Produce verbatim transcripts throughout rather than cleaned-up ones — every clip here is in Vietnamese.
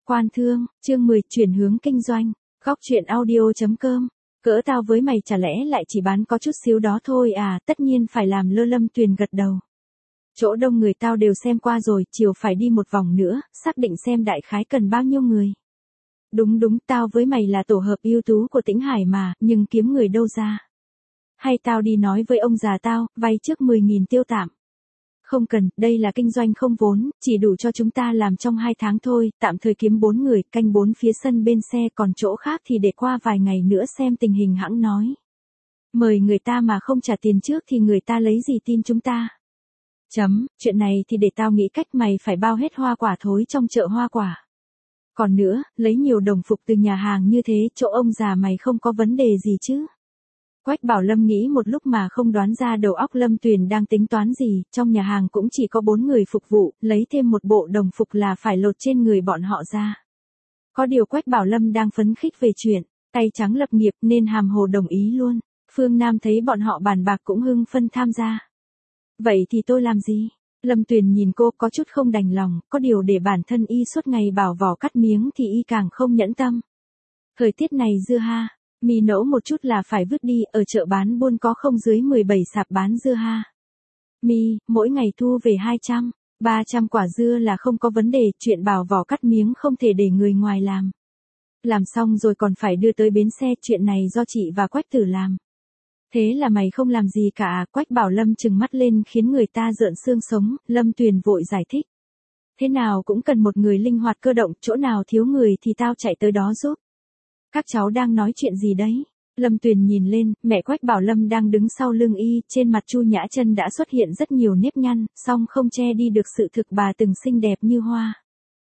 Quan thương, chương mười, chuyển hướng kinh doanh. Góc truyện audio.com. Cỡ tao với mày chả lẽ lại chỉ bán có chút xíu đó thôi à, tất nhiên phải làm lơ. Lâm Tuyền gật đầu. Chỗ đông người tao đều xem qua rồi, chiều phải đi một vòng nữa, xác định xem đại khái cần bao nhiêu người. Đúng đúng, tao với mày là tổ hợp ưu tú của Tĩnh Hải mà, nhưng kiếm người đâu ra. Hay tao đi nói với ông già tao, vay trước mười nghìn tiêu tạm. Không cần, đây là kinh doanh không vốn, chỉ đủ cho chúng ta làm trong hai tháng thôi, tạm thời kiếm bốn người, canh bốn phía sân bên xe, còn chỗ khác thì để qua vài ngày nữa xem tình hình hẵng nói. Mời người ta mà không trả tiền trước thì người ta lấy gì tin chúng ta. Chấm, chuyện này thì để tao nghĩ cách, mày phải bao hết hoa quả thối trong chợ hoa quả. Còn nữa, lấy nhiều đồng phục từ nhà hàng như thế, chỗ ông già mày không có vấn đề gì chứ? Quách Bảo Lâm nghĩ một lúc mà không đoán ra đầu óc Lâm Tuyền đang tính toán gì, trong nhà hàng cũng chỉ có bốn người phục vụ, lấy thêm một bộ đồng phục là phải lột trên người bọn họ ra. Có điều Quách Bảo Lâm đang phấn khích về chuyện, tay trắng lập nghiệp nên hàm hồ đồng ý luôn. Phương Nam thấy bọn họ bàn bạc cũng hưng phân tham gia. Vậy thì tôi làm gì? Lâm Tuyền nhìn cô có chút không đành lòng, có điều để bản thân y suốt ngày bảo vỏ cắt miếng thì y càng không nhẫn tâm. Thời tiết này dưa ha, mì nấu một chút là phải vứt đi, ở chợ bán buôn có không dưới mười bảy sạp bán dưa ha. Mi, mỗi ngày thu về hai trăm, ba trăm quả dưa là không có vấn đề, chuyện bảo vỏ cắt miếng không thể để người ngoài làm. Làm xong rồi còn phải đưa tới bến xe, chuyện này do chị và Quách Tử làm. Thế là mày không làm gì cả? Quách Bảo Lâm trừng mắt lên khiến người ta rợn xương sống. Lâm Tuyền vội giải thích. Thế nào cũng cần một người linh hoạt cơ động, chỗ nào thiếu người thì tao chạy tới đó giúp. Các cháu đang nói chuyện gì đấy? Lâm Tuyền nhìn lên, mẹ Quách Bảo Lâm đang đứng sau lưng y, trên mặt Chu Nhã Chân đã xuất hiện rất nhiều nếp nhăn, song không che đi được sự thực bà từng xinh đẹp như hoa.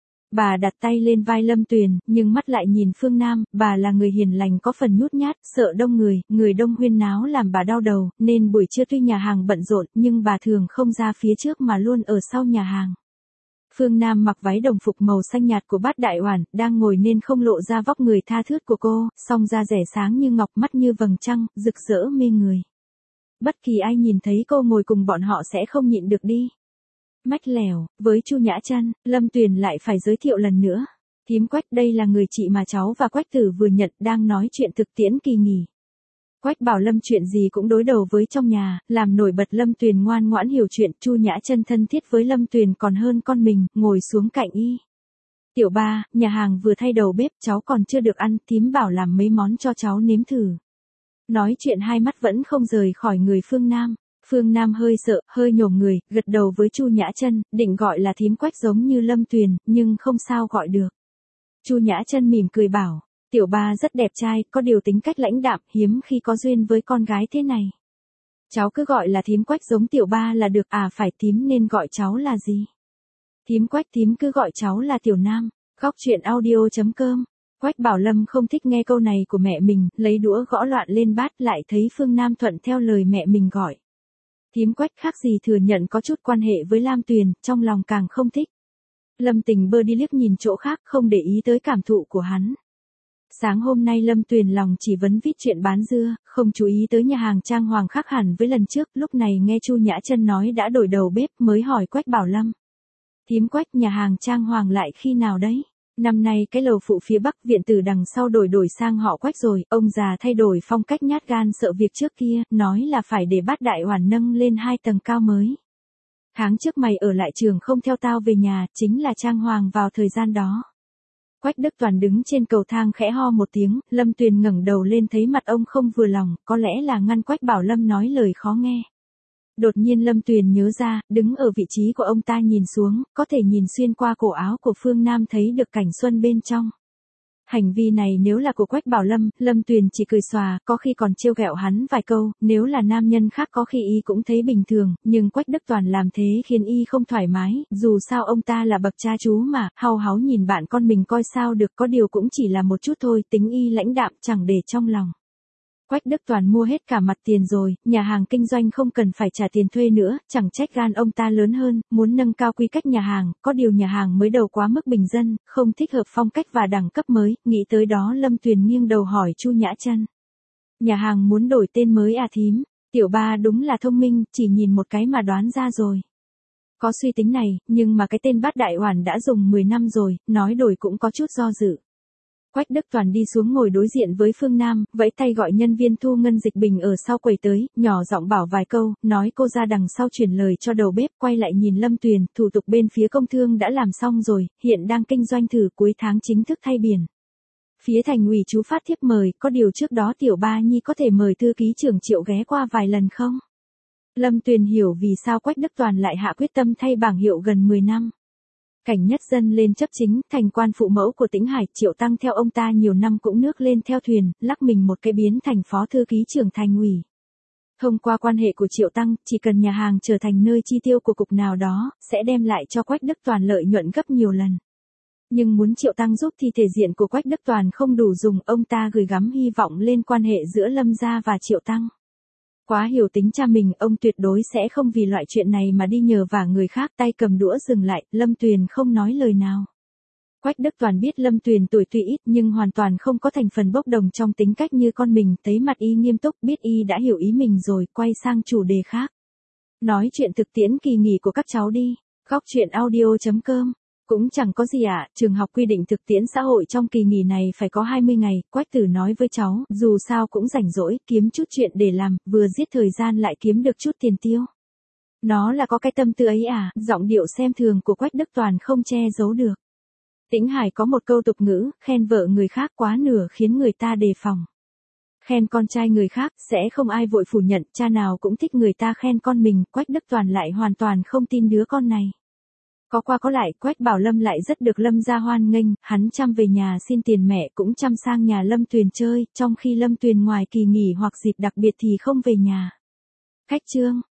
Bà đặt tay lên vai Lâm Tuyền, nhưng mắt lại nhìn Phương Nam, bà là người hiền lành có phần nhút nhát, sợ đông người, người đông huyên náo làm bà đau đầu, nên buổi trưa tuy nhà hàng bận rộn, nhưng bà thường không ra phía trước mà luôn ở sau nhà hàng. Phương Nam mặc váy đồng phục màu xanh nhạt của Bát Đại Oản, đang ngồi nên không lộ ra vóc người tha thướt của cô, song da rẻ sáng như ngọc, mắt như vầng trăng, rực rỡ mê người. Bất kỳ ai nhìn thấy cô ngồi cùng bọn họ sẽ không nhịn được đi. Mách lèo, với Chu Nhã Chân, Lâm Tuyền lại phải giới thiệu lần nữa. Thím Quách, đây là người chị mà cháu và Quách Tử vừa nhận, đang nói chuyện thực tiễn kỳ nghỉ. Quách Bảo Lâm chuyện gì cũng đối đầu với trong nhà, làm nổi bật Lâm Tuyền ngoan ngoãn hiểu chuyện. Chu Nhã Chân thân thiết với Lâm Tuyền còn hơn con mình, ngồi xuống cạnh y. Tiểu ba, nhà hàng vừa thay đầu bếp, cháu còn chưa được ăn, thím bảo làm mấy món cho cháu nếm thử. Nói chuyện hai mắt vẫn không rời khỏi người Phương Nam. Phương Nam hơi sợ, hơi nhổm người, gật đầu với Chu Nhã Chân, định gọi là thím Quách giống như Lâm Tuyền, nhưng không sao gọi được. Chu Nhã Chân mỉm cười bảo, tiểu ba rất đẹp trai, có điều tính cách lãnh đạm, hiếm khi có duyên với con gái thế này. Cháu cứ gọi là thím Quách giống tiểu ba là được, à phải, thím nên gọi cháu là gì? Thím Quách, thím cứ gọi cháu là Tiểu Nam. Góc truyện audio.com. Quách Bảo Lâm không thích nghe câu này của mẹ mình, lấy đũa gõ loạn lên bát, lại thấy Phương Nam thuận theo lời mẹ mình gọi. Thím Quách khác gì thừa nhận có chút quan hệ với Lam Tuyền, trong lòng càng không thích. Lâm Tình bơ đi liếc nhìn chỗ khác, không để ý tới cảm thụ của hắn. Sáng hôm nay Lâm Tuyền lòng chỉ vấn vít chuyện bán dưa, không chú ý tới nhà hàng trang hoàng khác hẳn với lần trước, lúc này nghe Chu Nhã Chân nói đã đổi đầu bếp mới hỏi Quách Bảo Lâm. Thím Quách, nhà hàng trang hoàng lại khi nào đấy? Năm nay cái lầu phụ phía bắc viện tử đằng sau đổi đổi sang họ Quách rồi, ông già thay đổi phong cách nhát gan sợ việc trước kia, nói là phải để Bát Đại Oản nâng lên hai tầng cao mới. Tháng trước mày ở lại trường không theo tao về nhà, chính là trang hoàng vào thời gian đó. Quách Đức Toàn đứng trên cầu thang khẽ ho một tiếng, Lâm Tuyền ngẩng đầu lên thấy mặt ông không vừa lòng, có lẽ là ngăn Quách Bảo Lâm nói lời khó nghe. Đột nhiên Lâm Tuyền nhớ ra, đứng ở vị trí của ông ta nhìn xuống, có thể nhìn xuyên qua cổ áo của Phương Nam thấy được cảnh xuân bên trong. Hành vi này nếu là của Quách Bảo Lâm, Lâm Tuyền chỉ cười xòa, có khi còn trêu ghẹo hắn vài câu, nếu là nam nhân khác có khi y cũng thấy bình thường, nhưng Quách Đức Toàn làm thế khiến y không thoải mái, dù sao ông ta là bậc cha chú mà, hau háu nhìn bạn con mình coi sao được, có điều cũng chỉ là một chút thôi, tính y lãnh đạm chẳng để trong lòng. Quách Đức Toàn mua hết cả mặt tiền rồi, nhà hàng kinh doanh không cần phải trả tiền thuê nữa, chẳng trách gan ông ta lớn hơn, muốn nâng cao quy cách nhà hàng, có điều nhà hàng mới đầu quá mức bình dân, không thích hợp phong cách và đẳng cấp mới, nghĩ tới đó Lâm Tuyền nghiêng đầu hỏi Chu Nhã Chân. Nhà hàng muốn đổi tên mới à thím? Tiểu ba đúng là thông minh, chỉ nhìn một cái mà đoán ra rồi. Có suy tính này, nhưng mà cái tên Bát Đại Oản đã dùng mười năm rồi, nói đổi cũng có chút do dự. Quách Đức Toàn đi xuống ngồi đối diện với Phương Nam, vẫy tay gọi nhân viên thu ngân Dịch Bình ở sau quầy tới, nhỏ giọng bảo vài câu, nói cô ra đằng sau truyền lời cho đầu bếp, quay lại nhìn Lâm Tuyền, thủ tục bên phía công thương đã làm xong rồi, hiện đang kinh doanh thử cuối tháng chính thức thay biển. Phía thành ủy chú phát thiếp mời, có điều trước đó Tiểu Ba Nhi có thể mời thư ký trưởng Triệu ghé qua vài lần không? Lâm Tuyền hiểu vì sao Quách Đức Toàn lại hạ quyết tâm thay bảng hiệu gần mười năm. Cảnh Nhất Dân lên chấp chính, thành quan phụ mẫu của Tĩnh Hải, Triệu Tăng theo ông ta nhiều năm cũng nước lên theo thuyền, lắc mình một cái biến thành phó thư ký trưởng thành ủy. Thông qua quan hệ của Triệu Tăng, chỉ cần nhà hàng trở thành nơi chi tiêu của cục nào đó, sẽ đem lại cho Quách Đức Toàn lợi nhuận gấp nhiều lần. Nhưng muốn Triệu Tăng giúp thì thể diện của Quách Đức Toàn không đủ dùng, ông ta gửi gắm hy vọng lên quan hệ giữa Lâm gia và Triệu Tăng. Quá hiểu tính cha mình, ông tuyệt đối sẽ không vì loại chuyện này mà đi nhờ vả người khác, tay cầm đũa dừng lại, Lâm Tuyền không nói lời nào. Quách Đức Toàn biết Lâm Tuyền tuổi tuy ít nhưng hoàn toàn không có thành phần bốc đồng trong tính cách như con mình, thấy mặt y nghiêm túc, biết y đã hiểu ý mình rồi, quay sang chủ đề khác. Nói chuyện thực tiễn kỳ nghỉ của các cháu đi, góc chuyện audio chấm com. Cũng chẳng có gì ạ, à, trường học quy định thực tiễn xã hội trong kỳ nghỉ này phải có hai mươi ngày, Quách Tử nói với cháu, dù sao cũng rảnh rỗi, kiếm chút chuyện để làm, vừa giết thời gian lại kiếm được chút tiền tiêu. Nó là có cái tâm tư ấy à, giọng điệu xem thường của Quách Đức Toàn không che giấu được. Tĩnh Hải có một câu tục ngữ, khen vợ người khác quá nửa khiến người ta đề phòng. Khen con trai người khác, sẽ không ai vội phủ nhận, cha nào cũng thích người ta khen con mình, Quách Đức Toàn lại hoàn toàn không tin đứa con này. Có qua có lại, Quách Bảo Lâm lại rất được Lâm gia hoan nghênh, hắn chăm về nhà xin tiền mẹ cũng chăm sang nhà Lâm Tuyền chơi, trong khi Lâm Tuyền ngoài kỳ nghỉ hoặc dịp đặc biệt thì không về nhà. Khách trương